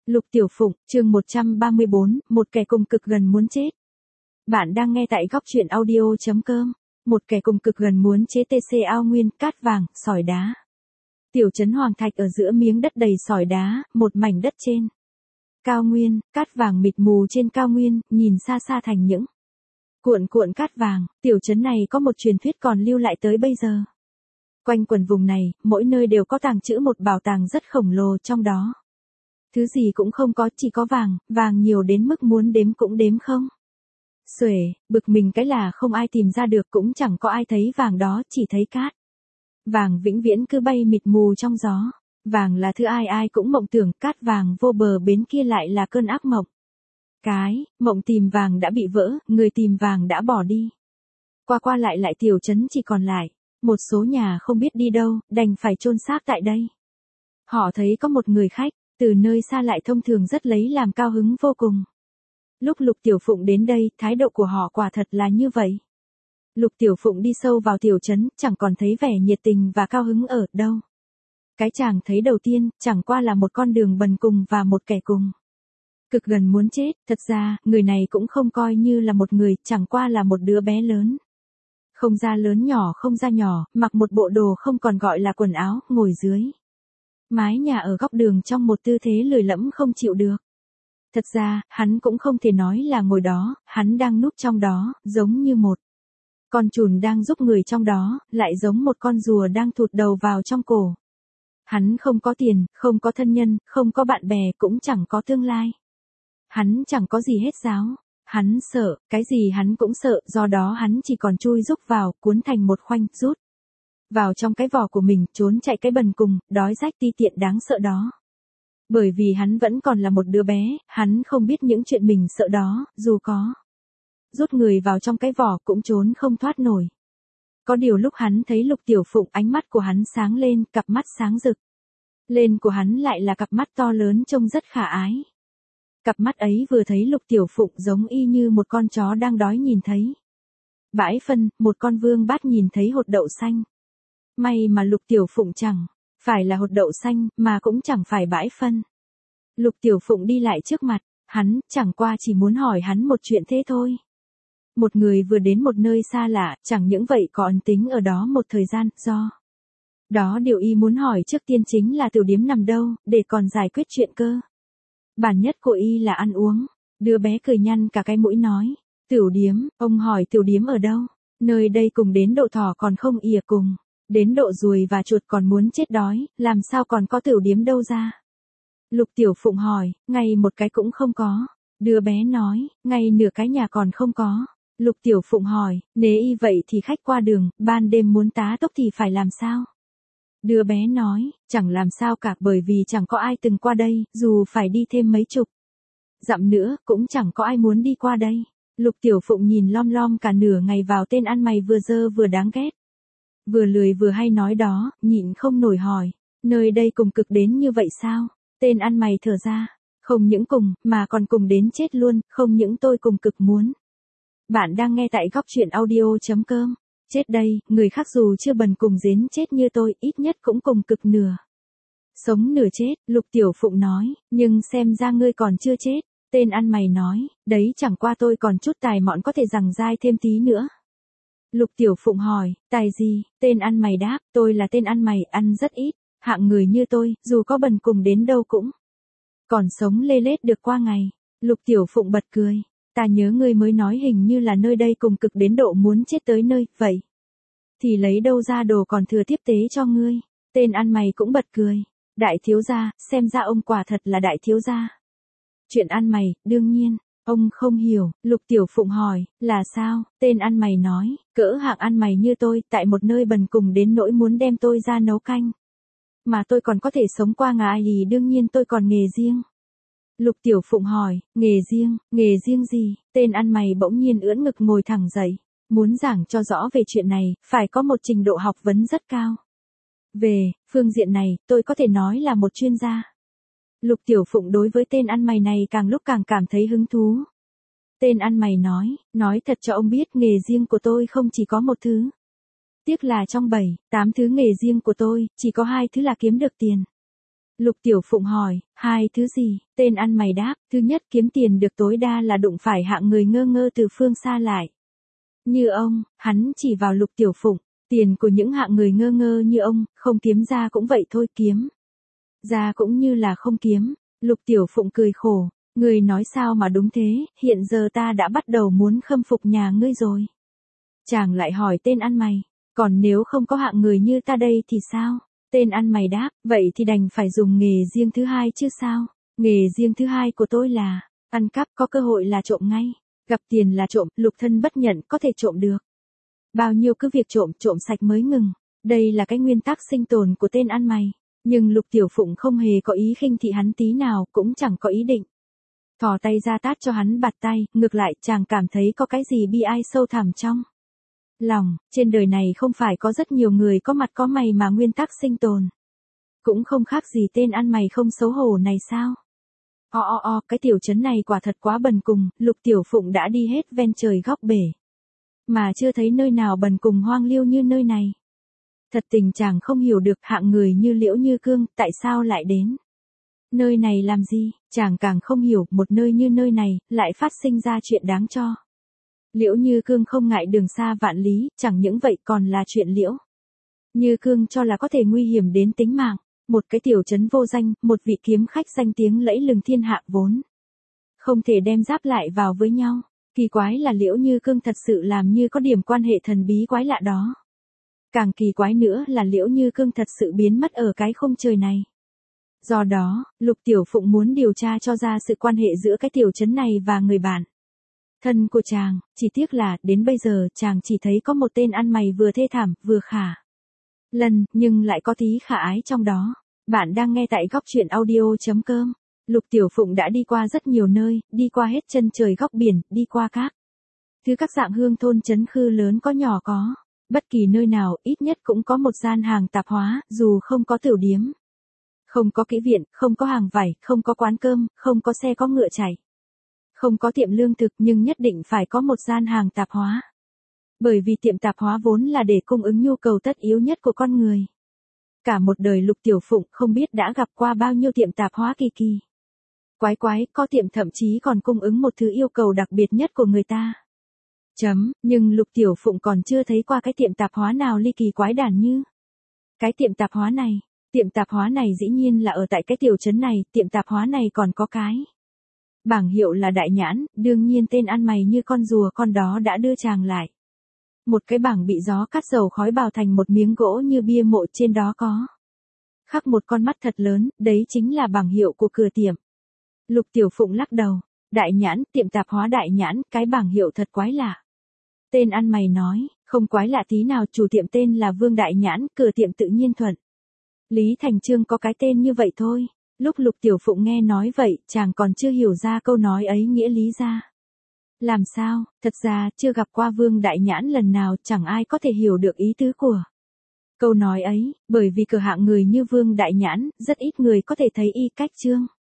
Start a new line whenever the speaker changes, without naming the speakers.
Lục Tiểu Phụng, chương 134, một kẻ cùng cực gần muốn chết. Bạn đang nghe tại góc truyện audio.com. Một kẻ cùng cực gần muốn chế TC ao nguyên, cát vàng, sỏi đá. Tiểu trấn Hoàng Thạch ở giữa miếng đất đầy sỏi đá, một mảnh đất trên. Cao nguyên, cát vàng mịt mù trên cao nguyên, nhìn xa xa thành những cuộn cuộn cát vàng. Tiểu trấn này có một truyền thuyết còn lưu lại tới bây giờ. Quanh quần vùng này, mỗi nơi đều có tàng trữ một bảo tàng rất khổng lồ trong đó. Thứ gì cũng không có, chỉ có vàng, vàng nhiều đến mức muốn đếm cũng đếm không. Xuể, bực mình cái là không ai tìm ra được, cũng chẳng có ai thấy vàng đó, chỉ thấy cát. Vàng vĩnh viễn cứ bay mịt mù trong gió. Vàng là thứ ai ai cũng mộng tưởng, cát vàng vô bờ bến kia lại là cơn ác mộng. Mộng tìm vàng đã bị vỡ, người tìm vàng đã bỏ đi. Qua qua lại tiểu trấn chỉ còn lại một số nhà không biết đi đâu, đành phải chôn xác tại đây. Họ thấy có một người khách từ nơi xa lại thông thường rất lấy làm cao hứng vô cùng. Lúc Lục Tiểu Phụng đến đây, thái độ của họ quả thật là như vậy. Lục Tiểu Phụng đi sâu vào tiểu trấn, chẳng còn thấy vẻ nhiệt tình và cao hứng ở đâu. Cái chàng thấy đầu tiên, chẳng qua là một con đường bần cùng và một kẻ cùng cực gần muốn chết. Thật ra, người này cũng không coi như là một người, chẳng qua là một đứa bé lớn. Không da lớn nhỏ không da nhỏ, mặc một bộ đồ không còn gọi là quần áo, ngồi dưới mái nhà ở góc đường trong một tư thế lười lẫm không chịu được. Thật ra, hắn cũng không thể nói là ngồi đó, hắn đang núp trong đó, giống như một con trùn đang giúp người trong đó, lại giống một con rùa đang thụt đầu vào trong cổ. Hắn không có tiền, không có thân nhân, không có bạn bè, cũng chẳng có tương lai. Hắn chẳng có gì hết giáo. Hắn sợ, cái gì hắn cũng sợ, do đó hắn chỉ còn chui rúc vào, cuốn thành một khoanh, rút vào trong cái vỏ của mình, trốn chạy cái bần cùng, đói rách ti tiện đáng sợ đó. Bởi vì hắn vẫn còn là một đứa bé, hắn không biết những chuyện mình sợ đó, dù có rút người vào trong cái vỏ cũng trốn không thoát nổi. Có điều lúc hắn thấy Lục Tiểu Phụng, ánh mắt của hắn sáng lên, cặp mắt sáng rực lên của hắn lại là cặp mắt to lớn trông rất khả ái. Cặp mắt ấy vừa thấy Lục Tiểu Phụng giống y như một con chó đang đói nhìn thấy bãi phân, một con vương bát nhìn thấy hột đậu xanh. May mà Lục Tiểu Phụng chẳng phải là hột đậu xanh, mà cũng chẳng phải bãi phân. Lục Tiểu Phụng đi lại trước mặt hắn, chẳng qua chỉ muốn hỏi hắn một chuyện thế thôi. Một người vừa đến một nơi xa lạ, chẳng những vậy còn tính ở đó một thời gian, do đó điều y muốn hỏi trước tiên chính là tiểu điếm nằm đâu, để còn giải quyết chuyện cơ bản nhất của y là ăn uống. Đứa bé cười nhăn cả cái mũi nói, tiểu điếm, ông hỏi tiểu điếm ở đâu? Nơi đây cùng đến độ thỏ còn không ỉa cùng, đến độ ruồi và chuột còn muốn chết đói, làm sao còn có tiểu điếm đâu ra? Lục Tiểu Phụng hỏi, ngay một cái cũng không có. Đứa bé nói, ngay nửa cái nhà còn không có. Lục Tiểu Phụng hỏi, nếu y vậy thì khách qua đường, ban đêm muốn tá túc thì phải làm sao? Đứa bé nói, chẳng làm sao cả, bởi vì chẳng có ai từng qua đây, dù phải đi thêm mấy chục dặm nữa, cũng chẳng có ai muốn đi qua đây. Lục Tiểu Phụng nhìn lom lom cả nửa ngày vào tên ăn mày vừa dơ vừa đáng ghét, vừa lười vừa hay nói đó, nhịn không nổi hỏi, nơi đây cùng cực đến như vậy sao? Tên ăn mày thở ra, không những cùng, mà còn cùng đến chết luôn, không những tôi cùng cực muốn. Bạn đang nghe tại góc truyện audio.com. Chết đây, người khác dù chưa bần cùng đến chết như tôi, ít nhất cũng cùng cực nửa sống nửa chết. Lục Tiểu Phụng nói, nhưng xem ra ngươi còn chưa chết. Tên ăn mày nói, đấy chẳng qua tôi còn chút tài mọn có thể giằng dai thêm tí nữa. Lục Tiểu Phụng hỏi, tài gì? Tên ăn mày đáp, tôi là tên ăn mày, ăn rất ít. Hạng người như tôi, dù có bần cùng đến đâu cũng còn sống lê lết được qua ngày. Lục Tiểu Phụng bật cười. Ta nhớ ngươi mới nói hình như là nơi đây cùng cực đến độ muốn chết tới nơi, vậy thì lấy đâu ra đồ còn thừa tiếp tế cho ngươi? Tên ăn mày cũng bật cười. Đại thiếu gia, xem ra ông quả thật là đại thiếu gia. Chuyện ăn mày, đương nhiên, ông không hiểu. Lục Tiểu Phụng hỏi, là sao? Tên ăn mày nói, cỡ hạng ăn mày như tôi, tại một nơi bần cùng đến nỗi muốn đem tôi ra nấu canh, mà tôi còn có thể sống qua ngày thì đương nhiên tôi còn nghề riêng. Lục Tiểu Phụng hỏi, nghề riêng gì? Tên ăn mày bỗng nhiên ưỡn ngực ngồi thẳng dậy, muốn giảng cho rõ về chuyện này, phải có một trình độ học vấn rất cao. Về phương diện này, tôi có thể nói là một chuyên gia. Lục Tiểu Phụng đối với tên ăn mày này càng lúc càng cảm thấy hứng thú. Tên ăn mày nói thật cho ông biết, nghề riêng của tôi không chỉ có một thứ. Tiếc là trong 7, 8 thứ nghề riêng của tôi, chỉ có 2 thứ là kiếm được tiền. Lục Tiểu Phụng hỏi, hai thứ gì? Tên ăn mày đáp, thứ nhất kiếm tiền được tối đa là đụng phải hạng người ngơ ngơ từ phương xa lại. Như ông, hắn chỉ vào Lục Tiểu Phụng, tiền của những hạng người ngơ ngơ như ông, không kiếm ra cũng vậy thôi, kiếm ra cũng như là không kiếm. Lục Tiểu Phụng cười khổ, người nói sao mà đúng thế, hiện giờ ta đã bắt đầu muốn khâm phục nhà ngươi rồi. Chàng lại hỏi tên ăn mày, còn nếu không có hạng người như ta đây thì sao? Tên ăn mày đáp, vậy thì đành phải dùng nghề riêng thứ hai chứ sao? Nghề riêng thứ hai của tôi là, ăn cắp, có cơ hội là trộm ngay, gặp tiền là trộm, lục thân bất nhận có thể trộm được. Bao nhiêu cứ việc trộm, trộm sạch mới ngừng. Đây là cái nguyên tắc sinh tồn của tên ăn mày. Nhưng Lục Tiểu Phụng không hề có ý khinh thị hắn tí nào, cũng chẳng có ý định thò tay ra tát cho hắn bạt tay, ngược lại chàng cảm thấy có cái gì bi ai sâu thẳm trong lòng. Trên đời này không phải có rất nhiều người có mặt có mày mà nguyên tắc sinh tồn cũng không khác gì tên ăn mày không xấu hổ này sao? Cái tiểu trấn này quả thật quá bần cùng, Lục Tiểu Phụng đã đi hết ven trời góc bể mà chưa thấy nơi nào bần cùng hoang liêu như nơi này. Thật tình chàng không hiểu được hạng người như Liễu Như Cương tại sao lại đến nơi này làm gì, chàng càng không hiểu một nơi như nơi này lại phát sinh ra chuyện đáng cho. Liễu Như Cương không ngại đường xa vạn lý, chẳng những vậy còn là chuyện Liễu Như Cương cho là có thể nguy hiểm đến tính mạng. Một cái tiểu trấn vô danh, một vị kiếm khách danh tiếng lẫy lừng thiên hạ vốn không thể đem giáp lại vào với nhau. Kỳ quái là Liễu Như Cương thật sự làm như có điểm quan hệ thần bí quái lạ đó. Càng kỳ quái nữa là Liễu Như Cương thật sự biến mất ở cái khung trời này. Do đó, Lục Tiểu Phụng muốn điều tra cho ra sự quan hệ giữa cái tiểu trấn này và người bạn thân của chàng, chỉ tiếc là đến bây giờ chàng chỉ thấy có một tên ăn mày vừa thê thảm vừa khả lần nhưng lại có tí khả ái trong đó. Bạn đang nghe tại góc truyện audio.com. Lục Tiểu Phụng đã đi qua rất nhiều nơi, đi qua hết chân trời góc biển, đi qua các dạng hương thôn trấn khư lớn có nhỏ có. Bất kỳ nơi nào ít nhất cũng có một gian hàng tạp hóa, dù không có tiểu điếm, không có kỹ viện, không có hàng vải, không có quán cơm, không có xe có ngựa chạy, không có tiệm lương thực nhưng nhất định phải có một gian hàng tạp hóa. Bởi vì tiệm tạp hóa vốn là để cung ứng nhu cầu tất yếu nhất của con người. Cả một đời Lục Tiểu Phụng không biết đã gặp qua bao nhiêu tiệm tạp hóa kỳ kỳ quái, có tiệm thậm chí còn cung ứng một thứ yêu cầu đặc biệt nhất của người ta. Nhưng Lục Tiểu Phụng còn chưa thấy qua cái tiệm tạp hóa nào ly kỳ quái đản như cái tiệm tạp hóa này. Tiệm tạp hóa này dĩ nhiên là ở tại cái tiểu trấn này, tiệm tạp hóa này còn có cái bảng hiệu là Đại Nhãn, đương nhiên tên ăn mày như con rùa con đó đã đưa chàng lại một cái bảng bị gió cắt dầu khói bào thành một miếng gỗ như bia mộ, trên đó có khắc một con mắt thật lớn, đấy chính là bảng hiệu của cửa tiệm. Lục Tiểu Phụng lắc đầu, Đại Nhãn, tiệm tạp hóa Đại Nhãn, cái bảng hiệu thật quái lạ. Tên ăn mày nói, không quái lạ tí nào, chủ tiệm tên là Vương Đại Nhãn, cửa tiệm tự nhiên Thuận Lý Thành Trương có cái tên như vậy thôi. Lúc Lục Tiểu Phụng nghe nói vậy, chàng còn chưa hiểu ra câu nói ấy nghĩa lý ra làm sao. Thật ra chưa gặp qua Vương Đại Nhãn lần nào, chẳng ai có thể hiểu được ý tứ của câu nói ấy, bởi vì cửa hạng người như Vương Đại Nhãn, rất ít người có thể thấy y cách trương